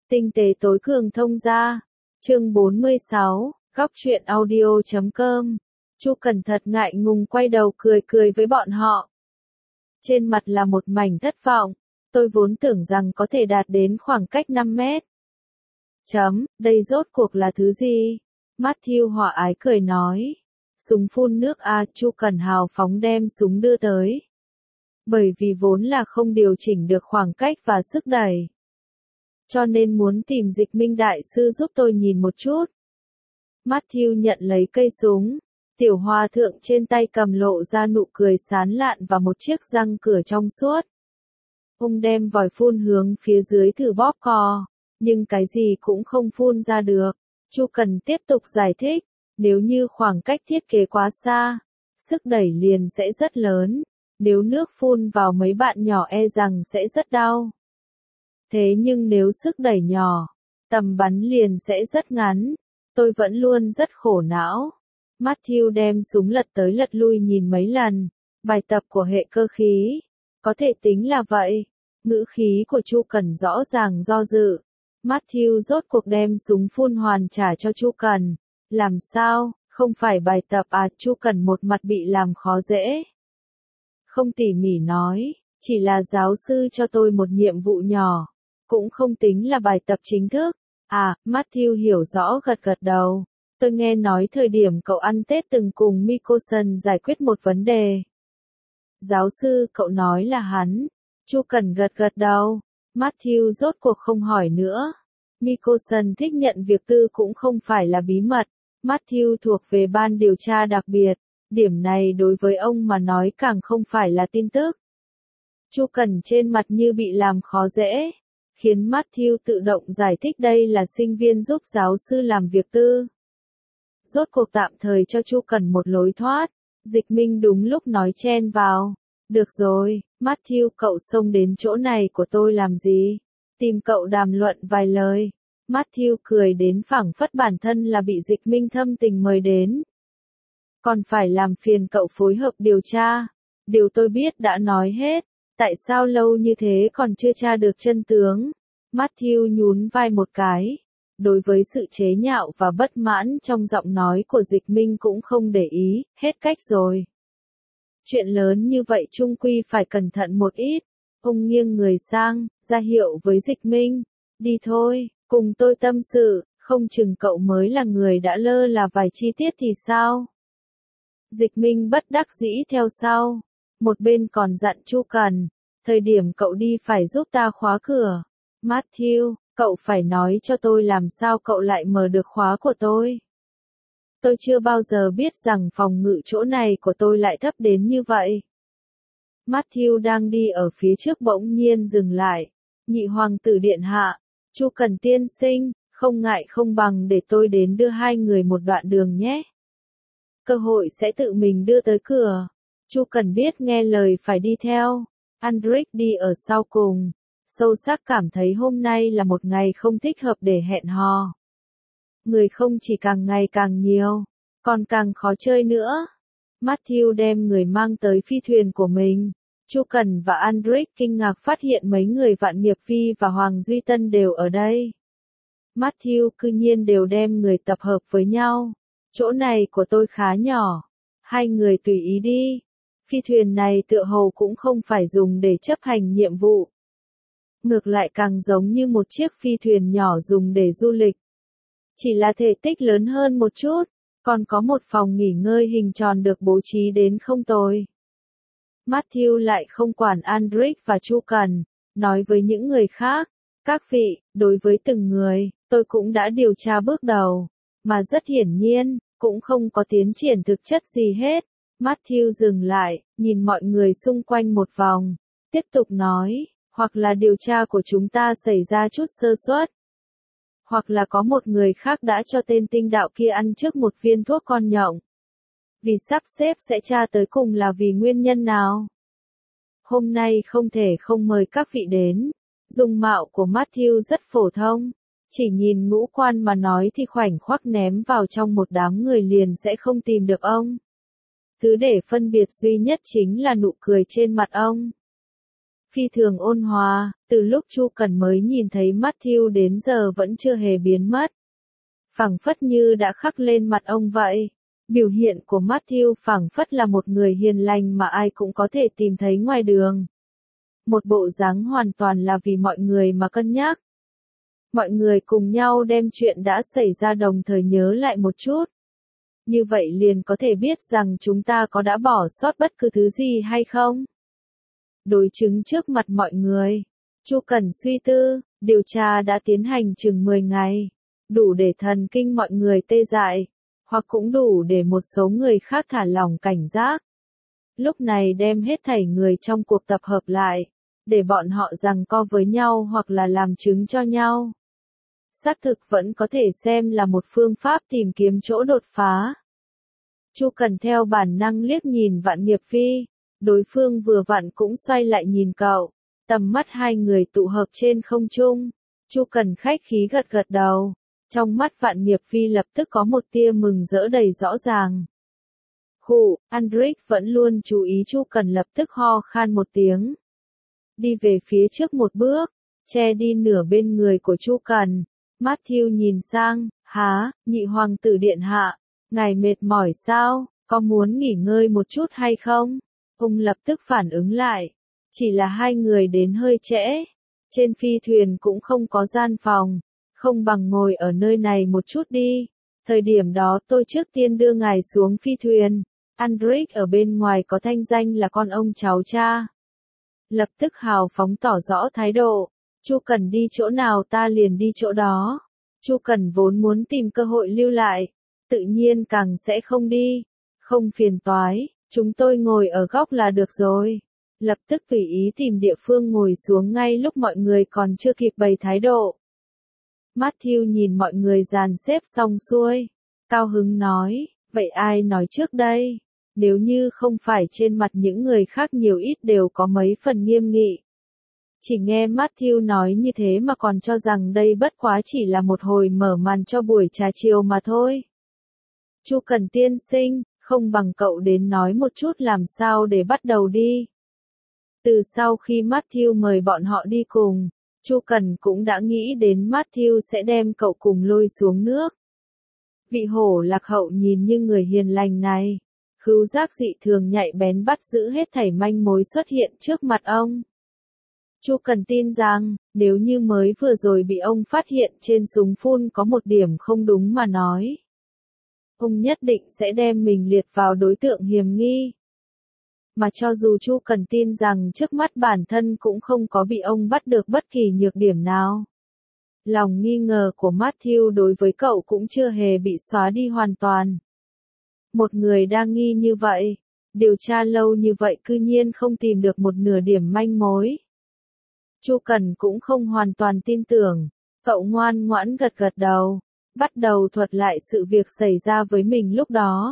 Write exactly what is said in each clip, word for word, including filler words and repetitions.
Tinh tế tối cường thông gia. Chương bốn mươi sáu, góc truyện audio chấm com. Chu Cần thật ngại ngùng quay đầu cười cười với bọn họ. Trên mặt là một mảnh thất vọng, tôi vốn tưởng rằng có thể đạt đến khoảng cách năm mét. Chấm, đây rốt cuộc là thứ gì? Matthew hòa ái cười nói. Súng phun nước a, Chu Cần hào phóng đem súng đưa tới. Bởi vì vốn là không điều chỉnh được khoảng cách và sức đẩy. Cho nên muốn tìm Dịch Minh đại sư giúp tôi nhìn một chút. Matthew nhận lấy cây súng. Tiểu hòa thượng trên tay cầm lộ ra nụ cười sán lạn và một chiếc răng cửa trong suốt. Ông đem vòi phun hướng phía dưới thử bóp cò, nhưng cái gì cũng không phun ra được. Chu Cần tiếp tục giải thích, nếu như khoảng cách thiết kế quá xa, sức đẩy liền sẽ rất lớn, nếu nước phun vào mấy bạn nhỏ e rằng sẽ rất đau. Thế nhưng nếu sức đẩy nhỏ, tầm bắn liền sẽ rất ngắn, tôi vẫn luôn rất khổ não. Matthew đem súng lật tới lật lui nhìn mấy lần, bài tập của hệ cơ khí, có thể tính là vậy. Ngữ khí của Chu Cần rõ ràng do dự. Matthew rốt cuộc đem súng phun hoàn trả cho Chu Cần. Làm sao, không phải bài tập à? Chu Cần một mặt bị làm khó dễ. Không tỉ mỉ nói, chỉ là giáo sư cho tôi một nhiệm vụ nhỏ, cũng không tính là bài tập chính thức. À, Matthew hiểu rõ gật gật đầu. Tôi nghe nói thời điểm cậu ăn Tết từng cùng Mikosan giải quyết một vấn đề. Giáo sư, cậu nói là hắn. Chu Cần gật gật đầu. Matthew rốt cuộc không hỏi nữa. Mikosan thích nhận việc tư cũng không phải là bí mật. Matthew thuộc về ban điều tra đặc biệt. Điểm này đối với ông mà nói càng không phải là tin tức. Chu Cần trên mặt như bị làm khó dễ, khiến Matthew tự động giải thích đây là sinh viên giúp giáo sư làm việc tư. Rốt cuộc tạm thời cho Chu Cần một lối thoát. Dịch Minh đúng lúc nói chen vào. Được rồi, Matthew, cậu xông đến chỗ này của tôi làm gì? Tìm cậu đàm luận vài lời. Matthew cười đến phảng phất bản thân là bị Dịch Minh thâm tình mời đến. Còn phải làm phiền cậu phối hợp điều tra. Điều tôi biết đã nói hết. Tại sao lâu như thế còn chưa tra được chân tướng? Matthew nhún vai một cái. Đối với sự chế nhạo và bất mãn trong giọng nói của Dịch Minh cũng không để ý, hết cách rồi. Chuyện lớn như vậy chung quy phải cẩn thận một ít. Ông nghiêng người sang, ra hiệu với Dịch Minh. Đi thôi, cùng tôi tâm sự, không chừng cậu mới là người đã lơ là vài chi tiết thì sao? Dịch Minh bất đắc dĩ theo sau. Một bên còn dặn Chu Cần, thời điểm cậu đi phải giúp ta khóa cửa. Matthew, cậu phải nói cho tôi làm sao cậu lại mở được khóa của tôi. Tôi chưa bao giờ biết rằng phòng ngự chỗ này của tôi lại thấp đến như vậy. Matthew đang đi ở phía trước bỗng nhiên dừng lại. Nhị hoàng tử điện hạ, Chu Cần tiên sinh, không ngại không bằng để tôi đến đưa hai người một đoạn đường nhé. Cơ hội sẽ tự mình đưa tới cửa. Chu Cần biết nghe lời phải đi theo. Andric đi ở sau cùng. Sâu sắc cảm thấy hôm nay là một ngày không thích hợp để hẹn hò. Người không chỉ càng ngày càng nhiều, còn càng khó chơi nữa. Matthew đem người mang tới phi thuyền của mình. Chu Cần và Andric kinh ngạc phát hiện mấy người Vạn Nghiệp Phi và Hoàng Duy Tân đều ở đây. Matthew cư nhiên đều đem người tập hợp với nhau. Chỗ này của tôi khá nhỏ. Hai người tùy ý đi. Phi thuyền này tựa hồ cũng không phải dùng để chấp hành nhiệm vụ. Ngược lại càng giống như một chiếc phi thuyền nhỏ dùng để du lịch. Chỉ là thể tích lớn hơn một chút, còn có một phòng nghỉ ngơi hình tròn được bố trí đến không tồi. Matthew lại không quản Andric và Chu Cần, nói với những người khác, các vị, đối với từng người, tôi cũng đã điều tra bước đầu, mà rất hiển nhiên, cũng không có tiến triển thực chất gì hết. Matthew dừng lại, nhìn mọi người xung quanh một vòng, tiếp tục nói, hoặc là điều tra của chúng ta xảy ra chút sơ suất, hoặc là có một người khác đã cho tên tinh đạo kia ăn trước một viên thuốc con nhộng. Vì sắp xếp sẽ tra tới cùng là vì nguyên nhân nào? Hôm nay không thể không mời các vị đến. Dung mạo của Matthew rất phổ thông. Chỉ nhìn ngũ quan mà nói thì khoảnh khắc ném vào trong một đám người liền sẽ không tìm được ông. Thứ để phân biệt duy nhất chính là nụ cười trên mặt ông. phi thường ôn hòa, từ lúc Chu Cần mới nhìn thấy Matthew đến giờ vẫn chưa hề biến mất. Phảng phất như đã khắc lên mặt ông vậy. Biểu hiện của Matthew phảng phất là một người hiền lành mà ai cũng có thể tìm thấy ngoài đường. Một bộ dáng hoàn toàn là vì mọi người mà cân nhắc. Mọi người cùng nhau đem chuyện đã xảy ra đồng thời nhớ lại một chút. Như vậy liền có thể biết rằng chúng ta có đã bỏ sót bất cứ thứ gì hay không. Đối chứng trước mặt mọi người. Chu Cần suy tư, điều tra đã tiến hành chừng mười ngày. Đủ để thần kinh mọi người tê dại. Hoặc cũng đủ để một số người khác thả lỏng cảnh giác. Lúc này đem hết thảy người trong cuộc tập hợp lại. Để bọn họ giằng co với nhau hoặc là làm chứng cho nhau. Xác thực vẫn có thể xem là một phương pháp tìm kiếm chỗ đột phá. Chu Cần theo bản năng liếc nhìn Vạn Nghiệp Phi. Đối phương vừa vặn cũng xoay lại nhìn cậu. Tầm mắt hai người tụ hợp trên không trung. Chu Cần khách khí gật gật đầu. Trong mắt Vạn Nghiệp Phi lập tức có một tia mừng rỡ đầy rõ ràng. Khụ, Andric vẫn luôn chú ý Chu Cần lập tức ho khan một tiếng. Đi về phía trước một bước, che đi nửa bên người của Chu Cần. Matthew nhìn sang, há, nhị hoàng tử điện hạ, ngài mệt mỏi sao, có muốn nghỉ ngơi một chút hay không? Ông lập tức phản ứng lại, chỉ là hai người đến hơi trễ, trên phi thuyền cũng không có gian phòng, không bằng ngồi ở nơi này một chút đi. Thời điểm đó tôi trước tiên đưa ngài xuống phi thuyền, Andric ở bên ngoài có thanh danh là con ông cháu cha. Lập tức hào phóng tỏ rõ thái độ. Chu Cần đi chỗ nào ta liền đi chỗ đó. Chu Cần vốn muốn tìm cơ hội lưu lại, tự nhiên càng sẽ không đi. Không phiền toái, chúng tôi ngồi ở góc là được rồi. Lập tức tùy ý tìm địa phương ngồi xuống ngay lúc mọi người còn chưa kịp bày thái độ. Matthew nhìn mọi người dàn xếp xong xuôi. Cao hứng nói, vậy ai nói trước đây? Nếu như không phải trên mặt những người khác nhiều ít đều có mấy phần nghiêm nghị. Chỉ nghe Matthew nói như thế mà còn cho rằng đây bất quá chỉ là một hồi mở màn cho buổi trà chiều mà thôi. Chu Cần tiên sinh, không bằng cậu đến nói một chút làm sao để bắt đầu đi. Từ sau khi Matthew mời bọn họ đi cùng, Chu Cần cũng đã nghĩ đến Matthew sẽ đem cậu cùng lôi xuống nước. Vị hổ lạc hậu nhìn như người hiền lành này, khứu giác dị thường nhạy bén bắt giữ hết thảy manh mối xuất hiện trước mặt ông. Chu Cần tin rằng, nếu như mới vừa rồi bị ông phát hiện trên súng phun có một điểm không đúng mà nói, ông nhất định sẽ đem mình liệt vào đối tượng hiềm nghi. Mà cho dù Chu Cần tin rằng trước mắt bản thân cũng không có bị ông bắt được bất kỳ nhược điểm nào. Lòng nghi ngờ của Matthew đối với cậu cũng chưa hề bị xóa đi hoàn toàn. Một người đang nghi như vậy, điều tra lâu như vậy cư nhiên không tìm được một nửa điểm manh mối. Chu Cần cũng không hoàn toàn tin tưởng, cậu ngoan ngoãn gật gật đầu, bắt đầu thuật lại sự việc xảy ra với mình lúc đó.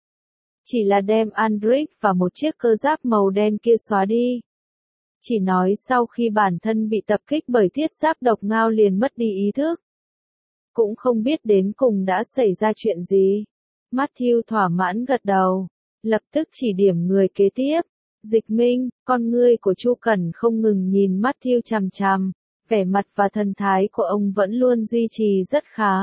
Chỉ là đem Andric và một chiếc cơ giáp màu đen kia xóa đi. Chỉ nói sau khi bản thân bị tập kích bởi thiết giáp độc ngao liền mất đi ý thức. Cũng không biết đến cùng đã xảy ra chuyện gì. Matthew thỏa mãn gật đầu, lập tức chỉ điểm người kế tiếp. Dịch Minh, con ngươi của Chu Cần không ngừng nhìn Matthew chằm chằm, vẻ mặt và thần thái của ông vẫn luôn duy trì rất khá.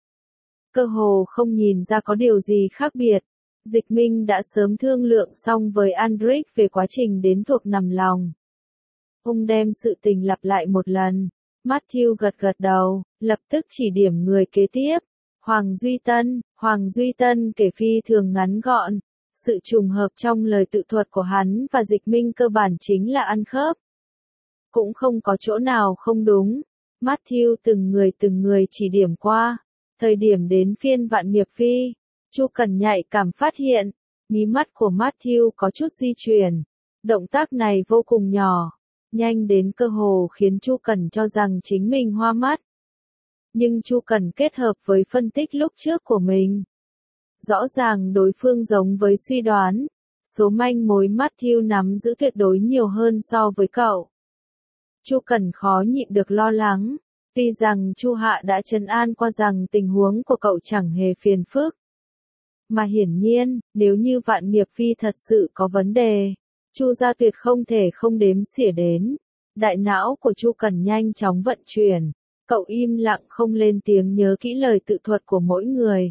Cơ hồ không nhìn ra có điều gì khác biệt. Dịch Minh đã sớm thương lượng xong với Andric về quá trình đến thuộc nằm lòng. Ông đem sự tình lặp lại một lần. Matthew gật gật đầu, lập tức chỉ điểm người kế tiếp. Hoàng Duy Tân, Hoàng Duy Tân kể phi thường ngắn gọn. Sự trùng hợp trong lời tự thuật của hắn và Dịch Minh cơ bản chính là ăn khớp. Cũng không có chỗ nào không đúng. Matthew từng người từng người chỉ điểm qua. Thời điểm đến phiên Vạn Nghiệp Phi, Chu Cần nhạy cảm phát hiện, mí mắt của Matthew có chút di chuyển. Động tác này vô cùng nhỏ, nhanh đến cơ hồ khiến Chu Cần cho rằng chính mình hoa mắt. Nhưng Chu Cần kết hợp với phân tích lúc trước của mình. Rõ ràng đối phương giống với suy đoán, số manh mối Matthew nắm giữ tuyệt đối nhiều hơn so với cậu. Chu Cần khó nhịn được lo lắng, tuy rằng Chu Hạ đã trấn an qua rằng tình huống của cậu chẳng hề phiền phức. Mà hiển nhiên, nếu như Vạn Nghiệp Phi thật sự có vấn đề, Chu gia tuyệt không thể không đếm xỉa đến. Đại não của Chu Cần nhanh chóng vận chuyển. Cậu im lặng không lên tiếng nhớ kỹ lời tự thuật của mỗi người.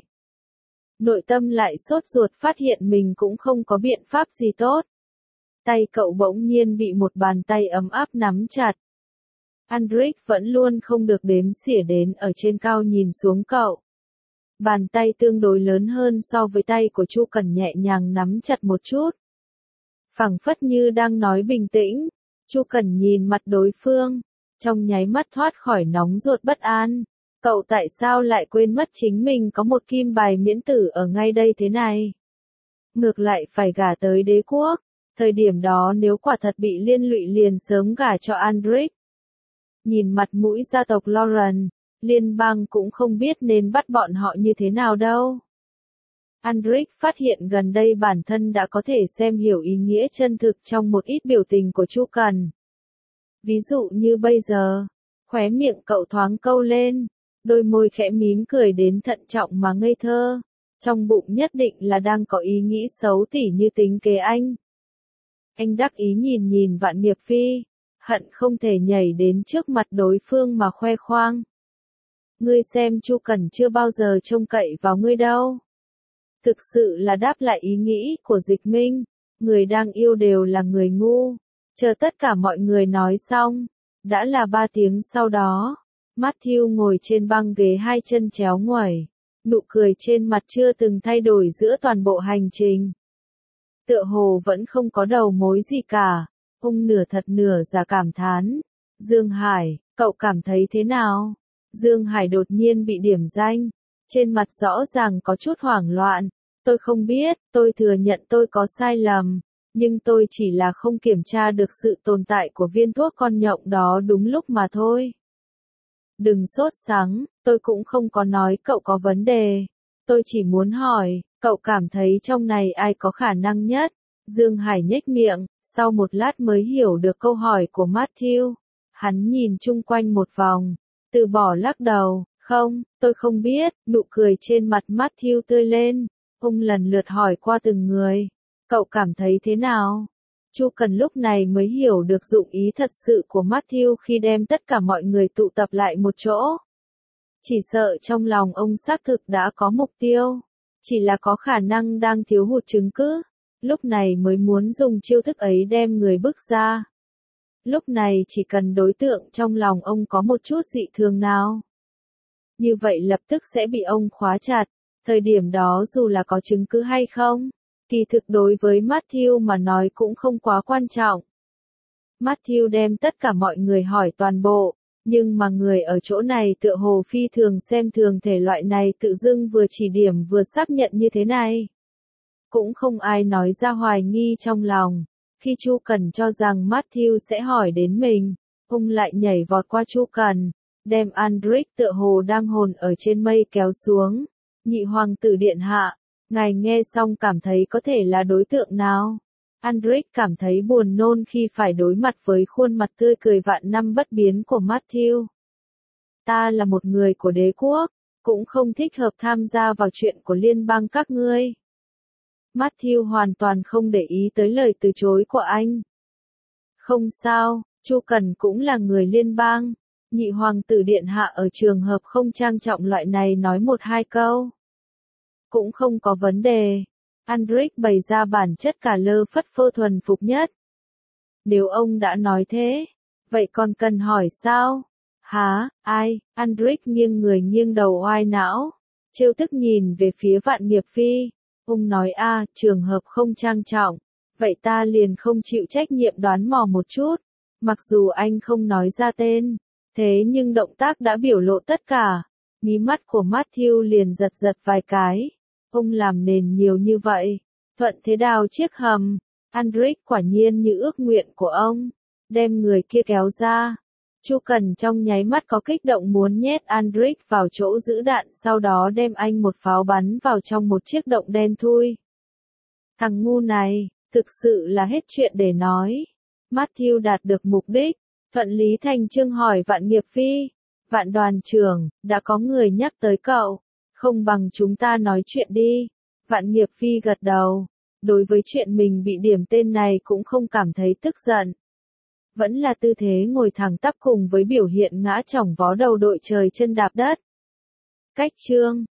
Nội tâm lại sốt ruột phát hiện mình cũng không có biện pháp gì tốt. Tay cậu bỗng nhiên bị một bàn tay ấm áp nắm chặt. Andric vẫn luôn không được đếm xỉa đến ở trên cao nhìn xuống cậu. Bàn tay tương đối lớn hơn so với tay của Chu Cần nhẹ nhàng nắm chặt một chút. Phảng phất như đang nói bình tĩnh, Chu Cần nhìn mặt đối phương, trong nháy mắt thoát khỏi nóng ruột bất an. Cậu tại sao lại quên mất chính mình có một kim bài miễn tử ở ngay đây thế này? Ngược lại phải gả tới đế quốc, thời điểm đó nếu quả thật bị liên lụy liền sớm gả cho Andric. Nhìn mặt mũi gia tộc Lauren, liên bang cũng không biết nên bắt bọn họ như thế nào đâu. Andric phát hiện gần đây bản thân đã có thể xem hiểu ý nghĩa chân thực trong một ít biểu tình của Chu Cần. Ví dụ như bây giờ, khóe miệng cậu thoáng câu lên, đôi môi khẽ mím cười đến thận trọng mà ngây thơ, trong bụng nhất định là đang có ý nghĩ xấu tỉ như tính kế anh. Anh đắc ý nhìn nhìn Vạn Nghiệp Phi, hận không thể nhảy đến trước mặt đối phương mà khoe khoang. Ngươi xem Chu Cần chưa bao giờ trông cậy vào ngươi đâu. Thực sự là đáp lại ý nghĩ của Dịch Minh, người đang yêu đều là người ngu. Chờ tất cả mọi người nói xong, đã là ba tiếng sau đó, Matthew ngồi trên băng ghế hai chân chéo ngoẩy, nụ cười trên mặt chưa từng thay đổi giữa toàn bộ hành trình. Tựa hồ vẫn không có đầu mối gì cả, ông nửa thật nửa giả cảm thán. Dương Hải, cậu cảm thấy thế nào? Dương Hải đột nhiên bị điểm danh, trên mặt rõ ràng có chút hoảng loạn. Tôi không biết, tôi thừa nhận tôi có sai lầm, nhưng tôi chỉ là không kiểm tra được sự tồn tại của viên thuốc con nhộng đó đúng lúc mà thôi. Đừng sốt sắng, tôi cũng không có nói cậu có vấn đề. Tôi chỉ muốn hỏi, cậu cảm thấy trong này ai có khả năng nhất? Dương Hải nhếch miệng, sau một lát mới hiểu được câu hỏi của Matthew. Hắn nhìn chung quanh một vòng, từ bỏ lắc đầu, không, tôi không biết, nụ cười trên mặt Matthew tươi lên. Ông lần lượt hỏi qua từng người, cậu cảm thấy thế nào? Chu Cần lúc này mới hiểu được dụng ý thật sự của Matthew khi đem tất cả mọi người tụ tập lại một chỗ. Chỉ sợ trong lòng ông xác thực đã có mục tiêu, chỉ là có khả năng đang thiếu hụt chứng cứ, lúc này mới muốn dùng chiêu thức ấy đem người bức ra. Lúc này chỉ cần đối tượng trong lòng ông có một chút dị thường nào, như vậy lập tức sẽ bị ông khóa chặt. Thời điểm đó dù là có chứng cứ hay không, kỳ thực đối với Matthew mà nói cũng không quá quan trọng. Matthew đem tất cả mọi người hỏi toàn bộ, nhưng mà người ở chỗ này tựa hồ phi thường xem thường thể loại này tự dưng vừa chỉ điểm vừa xác nhận như thế này. Cũng không ai nói ra hoài nghi trong lòng. Khi Chu Cần cho rằng Matthew sẽ hỏi đến mình, ông lại nhảy vọt qua Chu Cần, đem Andric tựa hồ đang hồn ở trên mây kéo xuống. Nhị hoàng tử điện hạ, ngài nghe xong cảm thấy có thể là đối tượng nào? Andric cảm thấy buồn nôn khi phải đối mặt với khuôn mặt tươi cười vạn năm bất biến của Matthew. Ta là một người của đế quốc, cũng không thích hợp tham gia vào chuyện của liên bang các ngươi. Matthew hoàn toàn không để ý tới lời từ chối của anh. Không sao, Chu Cần cũng là người liên bang. Nhị hoàng tử điện hạ ở trường hợp không trang trọng loại này nói một hai câu. Cũng không có vấn đề. Andric bày ra bản chất cả lơ phất phơ thuần phục nhất. Nếu ông đã nói thế, vậy còn cần hỏi sao? Hả, ai? Andric nghiêng người nghiêng đầu oai não, trêu tức nhìn về phía Vạn Nghiệp Phi. Ông nói a, trường hợp không trang trọng, vậy ta liền không chịu trách nhiệm đoán mò một chút. Mặc dù anh không nói ra tên, thế nhưng động tác đã biểu lộ tất cả. Mí mắt của Matthew liền giật giật vài cái. Ông làm nền nhiều như vậy, thuận thế đào chiếc hầm. Andric quả nhiên như ước nguyện của ông, đem người kia kéo ra. Chu Cần trong nháy mắt có kích động muốn nhét Andric vào chỗ giữ đạn, sau đó đem anh một pháo bắn vào trong một chiếc động đen thui. Thằng ngu này, thực sự là hết chuyện để nói. Matthew đạt được mục đích, thuận lý thành chương hỏi Vạn Nghiệp Phi. Vạn đoàn trưởng, đã có người nhắc tới cậu, không bằng chúng ta nói chuyện đi. Vạn Nghiệp Phi gật đầu, đối với chuyện mình bị điểm tên này cũng không cảm thấy tức giận. vẫn là tư thế ngồi thẳng tắp cùng với biểu hiện ngã chỏng vó đầu đội trời chân đạp đất. Cách chương